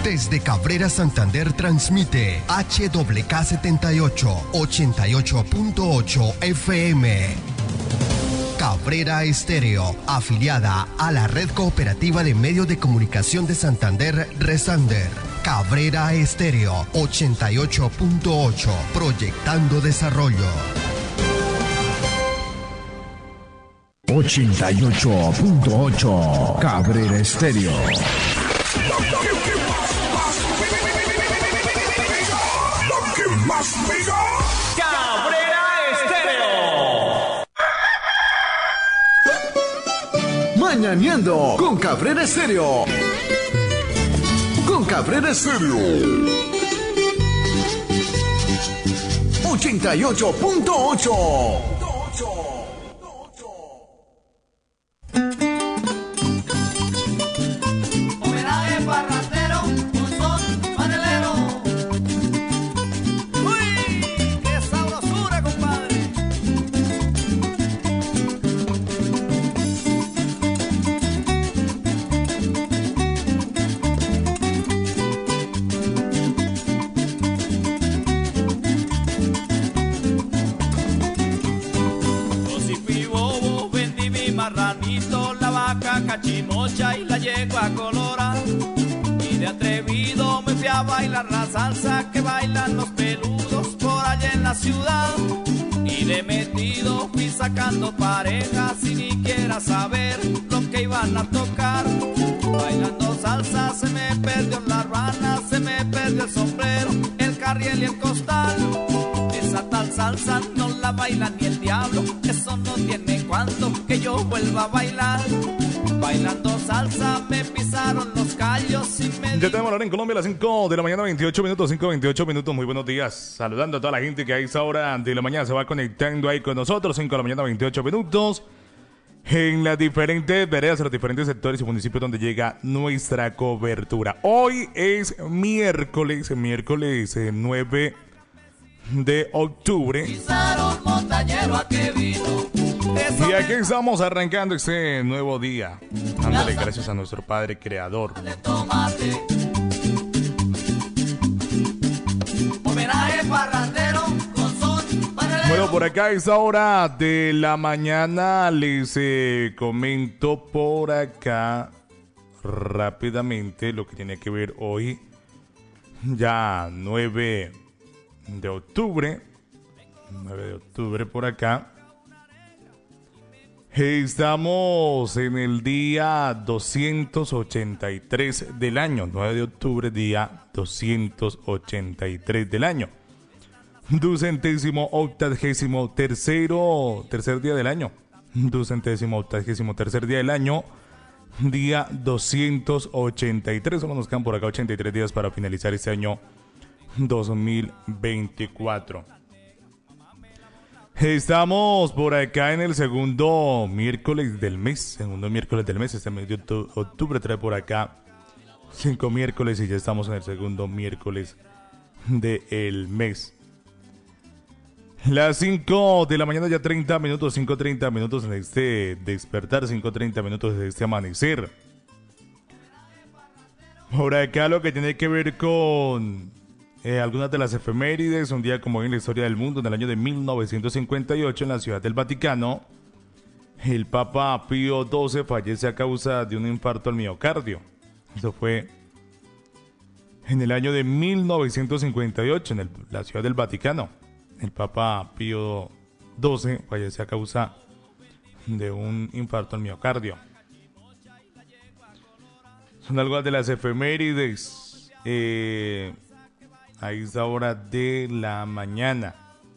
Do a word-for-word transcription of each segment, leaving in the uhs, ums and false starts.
Desde Cabrera, Santander, transmite H W K setenta y ocho, ochenta y ocho punto ocho F M. Cabrera Estéreo, afiliada a la Red Cooperativa de Medios de Comunicación de Santander, Resander. Cabrera Estéreo, ochenta y ocho punto ocho, proyectando desarrollo. ochenta y ocho punto ocho, Cabrera Estéreo. La que más pega. Cabrera Estéreo. Mañaneando con Cabrera Estéreo. Con Cabrera Estéreo. ochenta y ocho punto ocho. Cachimocha y la yegua colora, y de atrevido me fui a bailar la salsa que bailan los peludos por allá en la ciudad, y de metido fui sacando parejas sin ni siquiera saber lo que iban a tocar. Bailando salsa se me perdió la rana, se me perdió el sombrero, el carriel y el costal. Esa tal salsa no la baila ni el diablo, eso no tiene cuánto que yo vuelva a bailar. Bailando salsa me pisaron los callos y me... Ya tenemos la hora en Colombia, las cinco de la mañana, veintiocho minutos, cinco veintiocho minutos. Muy buenos días, saludando a toda la gente que a esa hora de la mañana se va conectando ahí con nosotros. Cinco de la mañana, veintiocho minutos. En las diferentes veredas, en los diferentes sectores y municipios donde llega nuestra cobertura. Hoy es miércoles, miércoles eh, nueve de octubre. Pisaron montañero a que vino. Y aquí estamos arrancando este nuevo día, dándole gracias a nuestro Padre Creador. Bueno, por acá a esta hora de la mañana les eh, comento por acá rápidamente lo que tiene que ver hoy, ya nueve de octubre, nueve de octubre por acá. Estamos en el día doscientos ochenta y tres del año, nueve de octubre, día doscientos ochenta y tres del año. Ducentésimo octagésimo tercero, tercer día del año. Ducentésimo octagésimo tercer día del año, día doscientos ochenta y tres. Solo nos quedan por acá ochenta y tres días para finalizar este año dos mil veinticuatro. Estamos por acá en el segundo miércoles del mes, segundo miércoles del mes, este mes de octubre trae por acá cinco miércoles y ya estamos en el segundo miércoles del mes. Las cinco de la mañana ya treinta minutos, cinco treinta minutos en este despertar, cinco treinta minutos en este amanecer. Por acá lo que tiene que ver con... Eh, algunas de las efemérides, un día como hoy en la historia del mundo, en el año de mil novecientos cincuenta y ocho, en la Ciudad del Vaticano, el Papa Pío doce fallece a causa de un infarto al miocardio. Eso fue en el año de mil novecientos cincuenta y ocho, en el, la Ciudad del Vaticano. El Papa Pío doce fallece a causa de un infarto al miocardio. Son algunas de las efemérides. Eh... A esta hora de la mañana.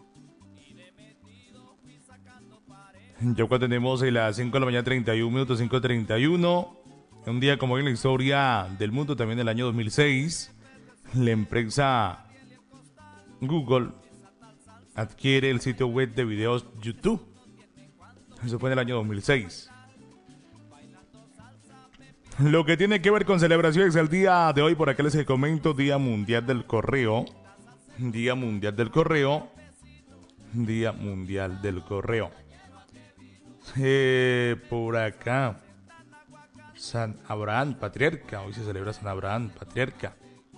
Ya cuando tenemos las cinco de la mañana, treinta y uno minutos, cinco treinta y uno. Un día como hoy en la historia del mundo, también del año dos mil seis, la empresa Google adquiere el sitio web de videos YouTube. Eso fue en el año dos mil seis. Lo que tiene que ver con celebraciones el día de hoy, por acá les comento, Día Mundial del Correo. Día Mundial del Correo. Día Mundial del Correo. Eh, por acá, San Abraham, patriarca. Hoy se celebra San Abraham, patriarca.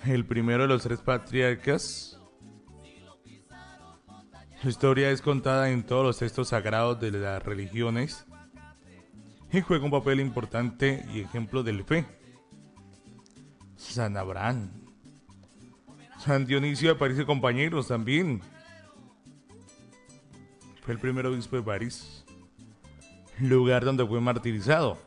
el primero de los tres patriarcas. Su historia es contada en todos los textos sagrados de las religiones y juega un papel importante y ejemplo de la fe. San Abraham, San Dionisio de París y compañeros también. Fue el primer obispo de París, lugar donde fue martirizado.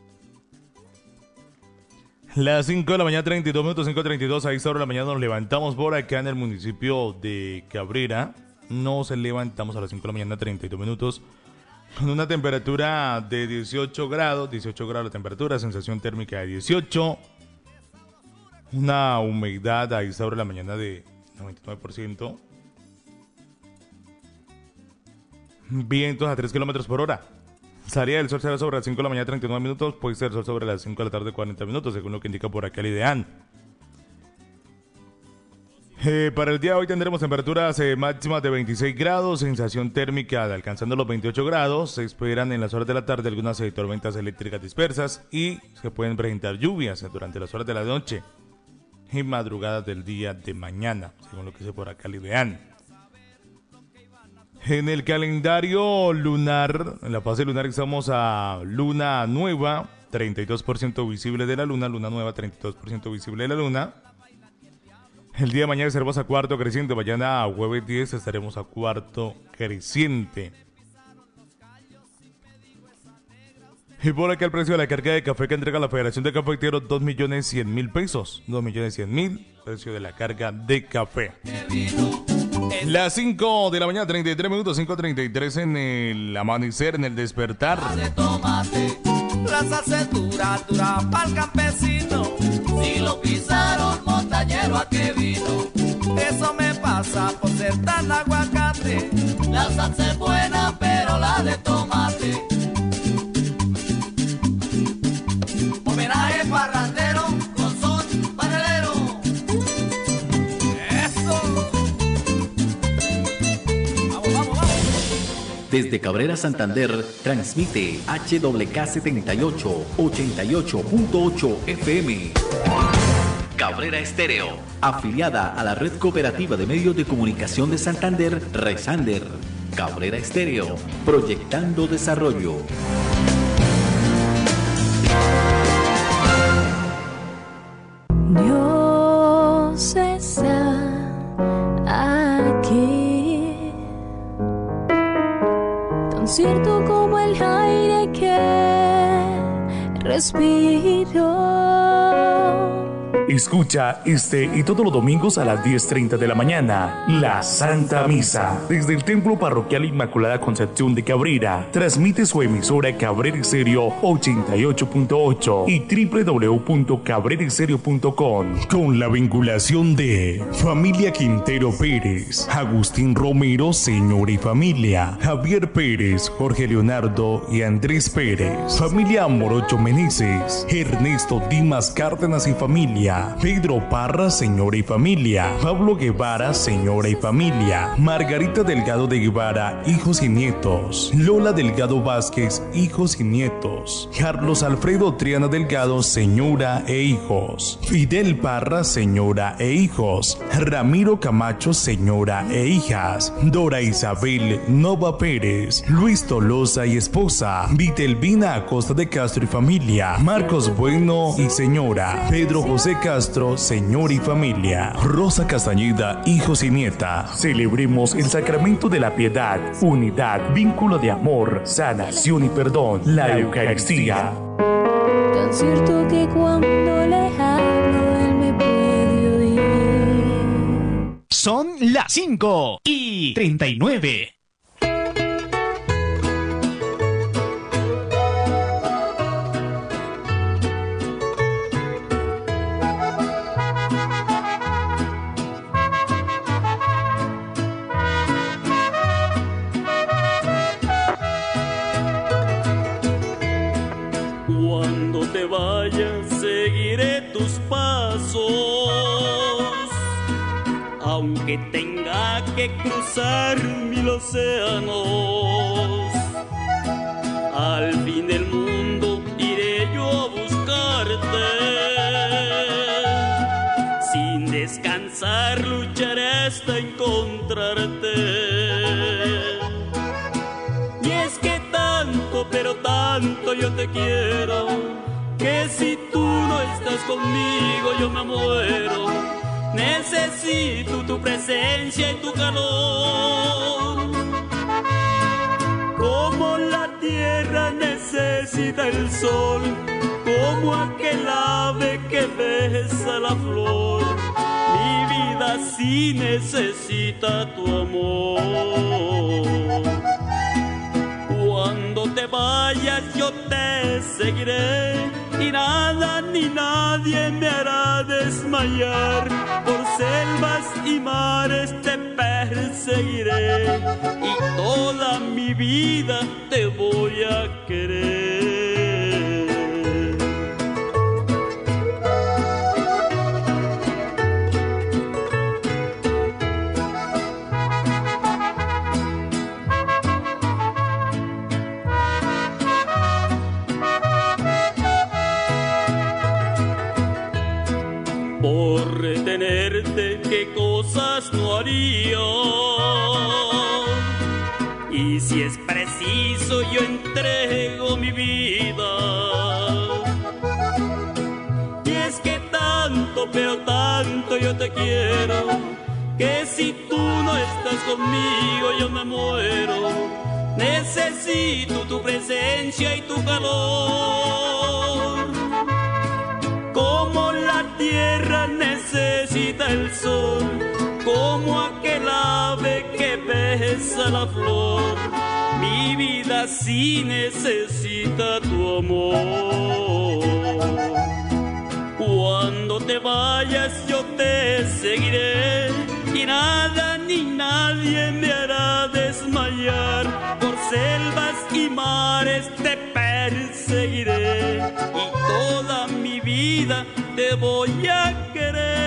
Las cinco de la mañana, treinta y dos minutos, cinco treinta y dos, a esta hora de la mañana nos levantamos por acá en el municipio de Cabrera. Nos levantamos a las cinco de la mañana, treinta y dos minutos, con una temperatura de dieciocho grados, dieciocho grados la temperatura, sensación térmica de dieciocho, una humedad a esta hora de la mañana de noventa y nueve por ciento, vientos a tres kilómetros por hora. Salida del sol será sobre las cinco de la mañana, treinta y nueve minutos, puede ser sol sobre las cinco de la tarde, cuarenta minutos, según lo que indica por acá el IDEAN. Eh, para el día de hoy tendremos temperaturas eh, máximas de veintiséis grados, sensación térmica de alcanzando los veintiocho grados. Se esperan en las horas de la tarde algunas eh, tormentas eléctricas dispersas y se pueden presentar lluvias eh, durante las horas de la noche y madrugadas del día de mañana, según lo que dice por acá el IDEAN. En el calendario lunar, en la fase lunar estamos a luna nueva, treinta y dos por ciento visible de la luna, luna nueva, treinta y dos por ciento visible de la luna. El día de mañana estaremos a cuarto creciente, mañana a jueves diez estaremos a cuarto creciente. Y por acá el precio de la carga de café que entrega la Federación de Cafeteros, dos millones cien mil pesos, dos millones cien mil, precio de la carga de café. Las cinco de la mañana, treinta y tres minutos, cinco treinta y tres en el amanecer, en el despertar. De tomate, la salsa es dura, dura pa'l campesino. Si lo pisaron, montañero, ¿a qué vino? Eso me pasa por ser tan aguacate. La salsa es buena, pero la de tomate. Homenaje parrandero con son panelero. Eso. Vamos, vamos, vamos. Desde Cabrera, Santander, transmite H W K setenta y ocho, ochenta y ocho punto ocho F M. Cabrera Estéreo, afiliada a la Red Cooperativa de Medios de Comunicación de Santander, Resander. Cabrera Estéreo, proyectando desarrollo. Dios está aquí, tan cierto como el aire que respiro. Escucha este y todos los domingos a las diez treinta de la mañana, la Santa Misa. Desde el Templo Parroquial Inmaculada Concepción de Cabrera, transmite su emisora Cabrera Estéreo ochenta y ocho punto ocho y doble u doble u doble u punto cabrera estéreo punto com. Con la vinculación de Familia Quintero Pérez, Agustín Romero, señor y familia, Javier Pérez, Jorge Leonardo y Andrés Pérez, Familia Morocho Meneses, Ernesto Dimas Cárdenas y familia, Pedro Parra, señora y familia, Pablo Guevara, señora y familia, Margarita Delgado de Guevara, hijos y nietos, Lola Delgado Vázquez, hijos y nietos, Carlos Alfredo Triana Delgado, señora e hijos, Fidel Parra, señora e hijos, Ramiro Camacho, señora e hijas, Dora Isabel Nova Pérez, Luis Tolosa y esposa, Vitelvina Acosta de Castro y familia, Marcos Bueno y señora, Pedro José Castro, señor y familia, Rosa Castañeda, hijos y nieta. Celebremos el sacramento de la piedad, unidad, vínculo de amor, sanación y perdón, la Eucaristía. Tan cierto que cuando le hablo, él me puede oír. Son las cinco y treinta y nueve. Cuando te vayas seguiré tus pasos, aunque tenga que cruzar mil océanos. Al fin del mundo iré yo a buscarte, sin descansar, lucharé hasta encontrarte. Y es que tanto, pero tanto yo te quiero, que si tú no estás conmigo yo me muero. Necesito tu presencia y tu calor, como la tierra necesita el sol, como aquel ave que besa la flor. Mi vida sí necesita tu amor. Cuando te vayas yo te seguiré, y nada ni nadie me hará desmayar. Por selvas y mares te perseguiré, y toda mi vida te voy a querer. Por retenerte, qué cosas no haría. Y si es preciso, yo entrego mi vida. Y es que tanto, pero tanto yo te quiero, que si tú no estás conmigo yo me muero. Necesito tu presencia y tu calor, como la tierra necesita el sol, como aquel ave que besa la flor. Mi vida sí necesita tu amor. Cuando te vayas yo te seguiré, y nada ni nadie me hará desmayar. Por selvas y mares te perseguiré, y toda mi vida te voy a querer.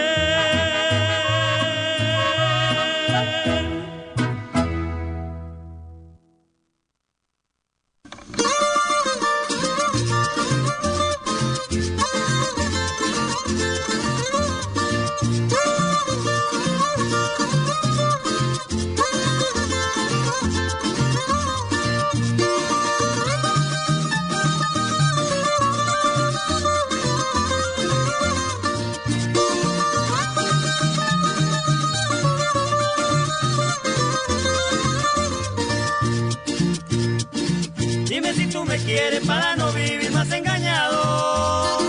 Quiere para no vivir más engañado,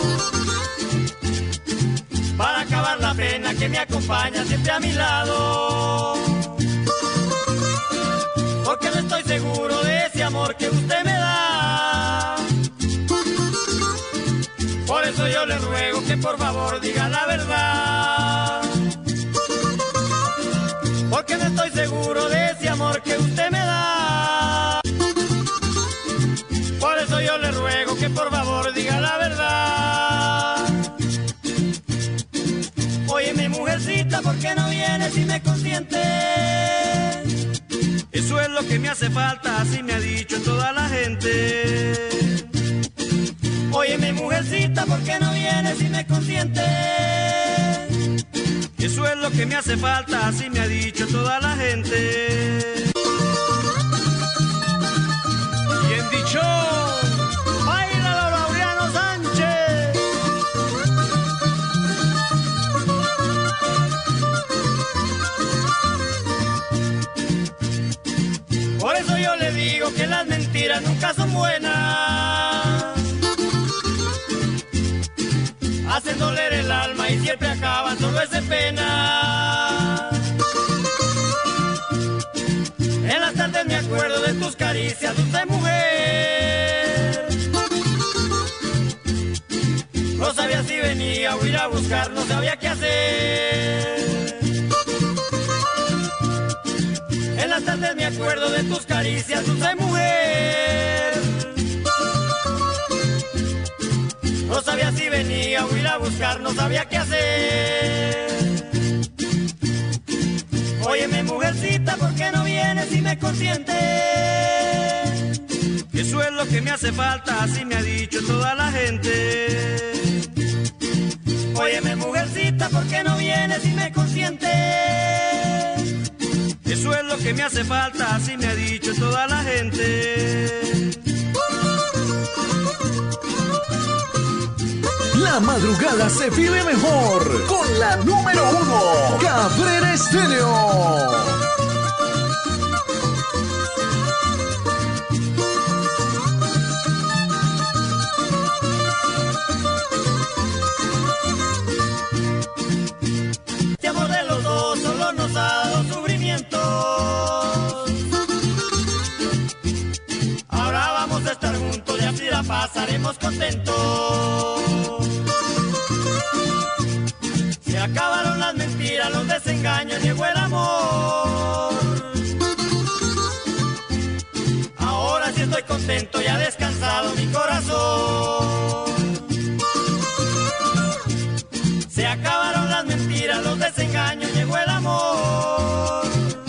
para acabar la pena que me acompaña siempre a mi lado. Porque no estoy seguro de ese amor que usted me da. Por eso yo le ruego que por favor diga la verdad. Porque no estoy seguro de ese amor que usted me da. Por eso yo le ruego que por favor diga la verdad. Oye mi mujercita, ¿por qué no vienes y me consientes? Eso es lo que me hace falta, así me ha dicho toda la gente. Oye mi mujercita, ¿por qué no vienes y me consientes? Eso es lo que me hace falta, así me ha dicho toda la gente. Bien dicho. ¡Báilalo, Laureano Sánchez! Por eso yo le digo que las mentiras nunca son buenas. Hacen doler el alma y siempre acaban solo es de pena. En las tardes me acuerdo de tus caricias, dulce mujer. No sabía si venía o ir a buscar, no sabía qué hacer. En las tardes me acuerdo de tus caricias, dulce mujer. No sabía si venía o ir a buscar, no sabía qué hacer. Óyeme mujercita, ¿por qué no vienes y me consientes? Eso es lo que me hace falta, así me ha dicho toda la gente. Óyeme mujercita, ¿por qué no vienes? vienes y me consientes. Eso es lo que me hace falta, así me ha dicho toda la gente. La madrugada se vive mejor con la número uno, Cabrera Estéreo. Este amor de los dos solo nos ha dado sufrimientos. Ahora vamos a estar juntos y así la pasaremos contentos. Se acabaron las mentiras, los desengaños, llegó el amor. Ahora sí estoy contento y ha descansado mi corazón. Se acabaron las mentiras, los desengaños, llegó el amor.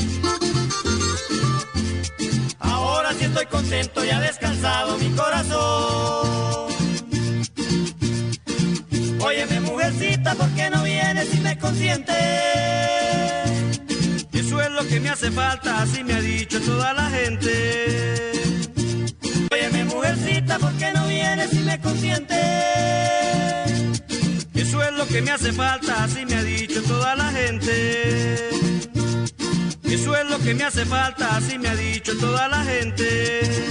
Ahora sí estoy contento y ha descansado mi corazón. Óyeme, mujercita, ¿por qué no vienes y me consientes? Eso es lo que me hace falta, así me ha dicho toda la gente. Óyeme, mujercita, ¿por qué no vienes y me consientes? Eso es lo que me hace falta, así me ha dicho toda la gente. Eso es lo que me hace falta, así me ha dicho toda la gente.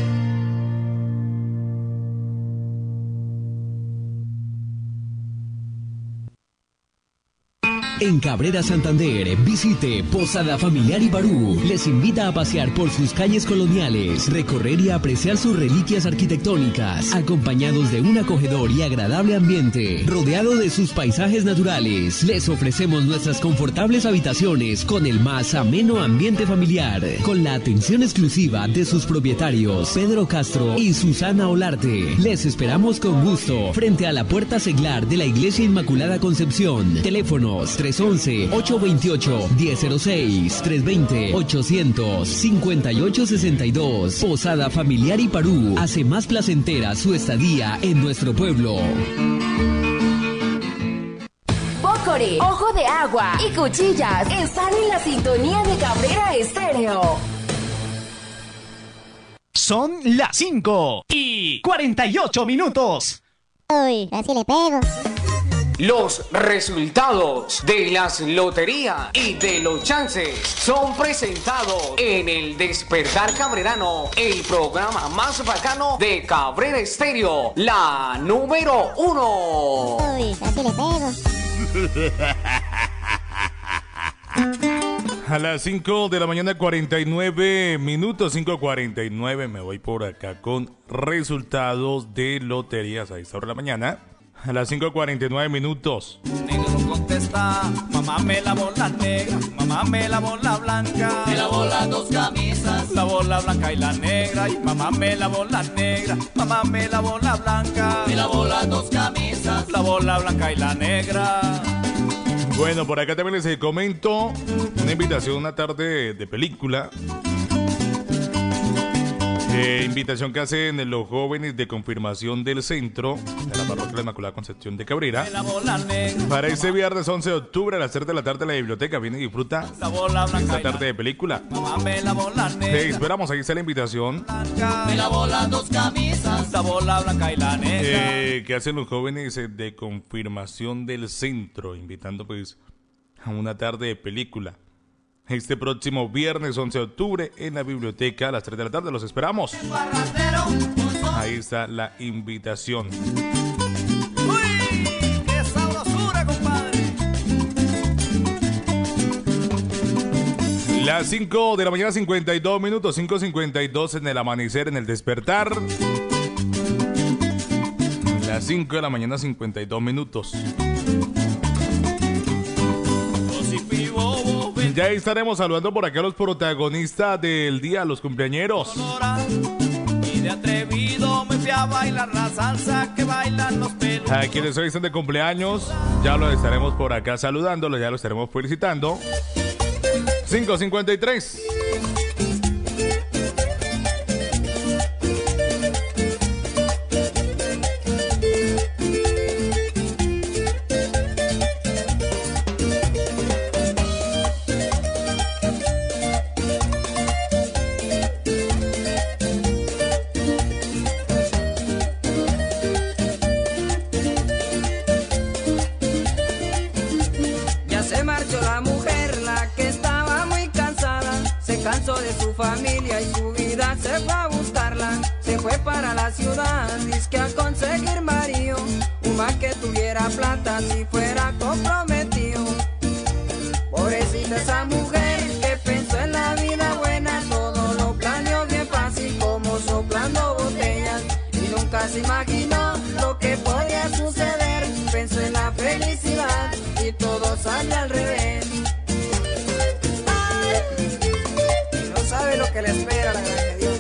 En Cabrera, Santander, visite Posada Familiar Ibarú. Les invita a pasear por sus calles coloniales, recorrer y apreciar sus reliquias arquitectónicas, acompañados de un acogedor y agradable ambiente, rodeado de sus paisajes naturales. Les ofrecemos nuestras confortables habitaciones con el más ameno ambiente familiar, con la atención exclusiva de sus propietarios, Pedro Castro y Susana Olarte. Les esperamos con gusto frente a la puerta seglar de la Iglesia Inmaculada Concepción. Teléfonos tres once, ocho veintiocho, diez cero seis, tres veinte, ochocientos cincuenta y ocho sesenta y dos. Posada Familiar Ibarú hace más placentera su estadía en nuestro pueblo. Bócore, Ojo de Agua y Cuchillas están en la sintonía de Cabrera Estéreo. Son las cinco y cuarenta y ocho minutos. Uy, casi le pego. Los resultados de las loterías y de los chances son presentados en el Despertar Cabrerano, el programa más bacano de Cabrera Estéreo, la número uno. Uy, casi le pego. A las cinco de la mañana, cuarenta y nueve minutos, cinco cuarenta y nueve, me voy por acá con resultados de loterías a esta hora de la mañana. A las cinco cuarenta y nueve minutos. Negro contesta, mamá me lavó la negra, mamá me lavó la blanca. Me lavó las dos camisas, lavó la blanca y la negra. Y mamá me lavó la negra, mamá me lavó la blanca. Me lavó las dos camisas, lavó la blanca y la negra. Bueno, por acá también les comento una invitación, una tarde de película. Eh, invitación que hacen los jóvenes de confirmación del centro de la parroquia de la Inmaculada Concepción de Cabrera para este viernes once de octubre a las tres de la tarde en la biblioteca. Viene y disfruta esta tarde de película. Te esperamos, ahí está la invitación. Me lavó las dos camisas, lavó la blanca y la negra. Eh, que hacen los jóvenes de confirmación del centro, invitando pues a una tarde de película. Este próximo viernes once de octubre en la biblioteca a las tres de la tarde. Los esperamos. Ahí está la invitación. ¡Uy! ¡Qué sabrosura, compadre! Las cinco de la mañana, cincuenta y dos minutos. cinco cincuenta y dos en el amanecer, en el despertar. Las cinco de la mañana, cincuenta y dos minutos. Ya estaremos saludando por acá a los protagonistas del día, los cumpleañeros. Y de atrevido me fui a bailar la salsa que bailan los pelos. A quienes hoy están de cumpleaños, ya los estaremos por acá saludándolos, ya los estaremos felicitando. cinco cincuenta y tres. cansó de su familia y su vida se fue a buscarla. Se fue para la ciudad, dizque a conseguir marido, un man que tuviera plata si fuera comprometido. Pobrecita esa mujer que pensó en la vida buena, todo lo planeó bien fácil como soplando botellas y nunca se imaginó lo que podía suceder. Pensó en la felicidad y todo sale al revés. Ay, no sabe lo que le espera la gran de Dios.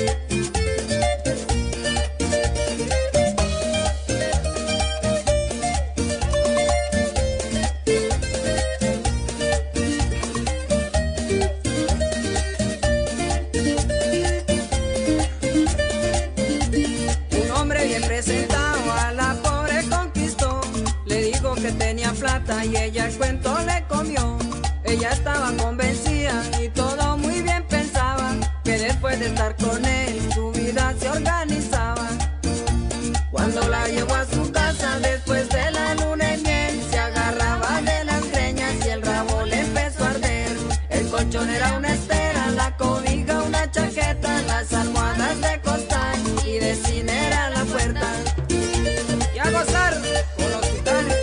Presentado a la pobre conquistó, le dijo que tenía plata y ella el cuento le comió. Ella estaba convencida y todo muy bien pensaba, que después de estar con él su vida se organizaba. Cuando la llevó a su casa después de la luna y miel, se agarraba de las greñas y el rabo le empezó a arder. El colchón era una estera, la cobija una chaqueta, las almohadas de costal y de cine era la puerta. Y a gozar con los titanes.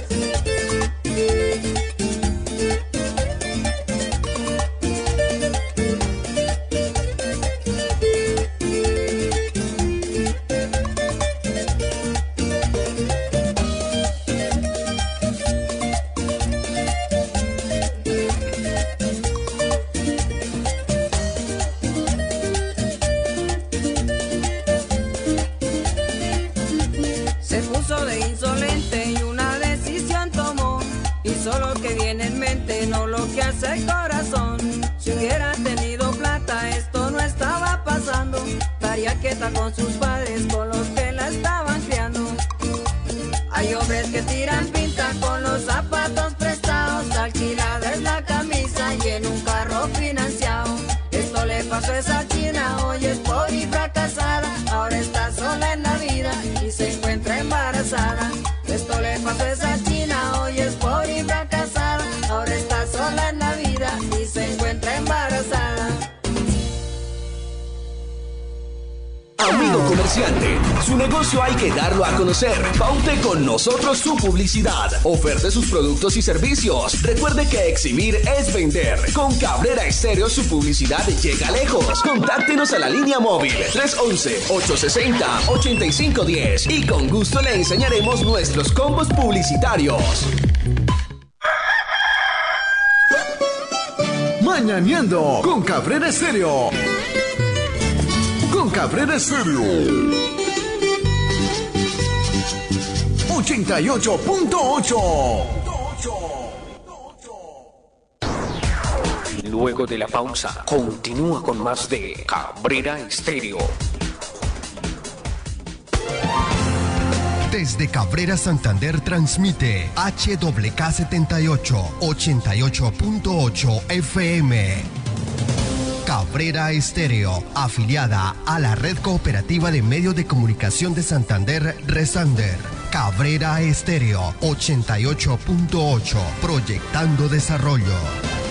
Solo que viene en mente, no lo que hace el corazón. Si hubiera tenido plata, esto no estaba pasando. Estaría quieta con sus padres, con los que la estaban criando. Hay hombres que tiran pinta con los zapatos prestados, alquilada es la camisa y en un carro financiado. Esto le pasó a esa china, hoy es pobre y fracasada. Ahora está sola en la vida y se encuentra embarazada. Esto le pasó a esa china, hoy es pobre y fracasada. Ahora está sola en la vida y se encuentra embarazada. Amigo comerciante, su negocio hay que darlo a conocer. Paute con nosotros su publicidad. Oferte sus productos y servicios. Recuerde que exhibir es vender. Con Cabrera Estéreo su publicidad llega lejos. Contáctenos a la línea móvil tres once, ocho sesenta, ochenta y cinco diez y con gusto le enseñaremos nuestros combos publicitarios. Mañaneando con Cabrera Estéreo. Con Cabrera Estéreo ochenta y ocho punto ocho. Luego de la pausa, continúa con más de Cabrera Estéreo. Desde Cabrera Santander transmite H W K setenta y ocho, ochenta y ocho punto ocho F M. Cabrera Estéreo, afiliada a la Red Cooperativa de Medios de Comunicación de Santander, Resander. Cabrera Estéreo, ochenta y ocho punto ocho, proyectando desarrollo.